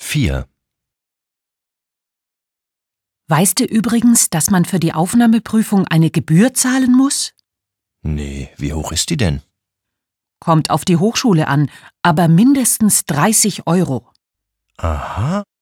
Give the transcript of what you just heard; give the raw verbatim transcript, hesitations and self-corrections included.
vier. Weißt du übrigens, dass man für die Aufnahmeprüfung eine Gebühr zahlen muss? Nee, wie hoch ist die denn? Kommt auf die Hochschule an, aber mindestens dreißig Euro. Aha.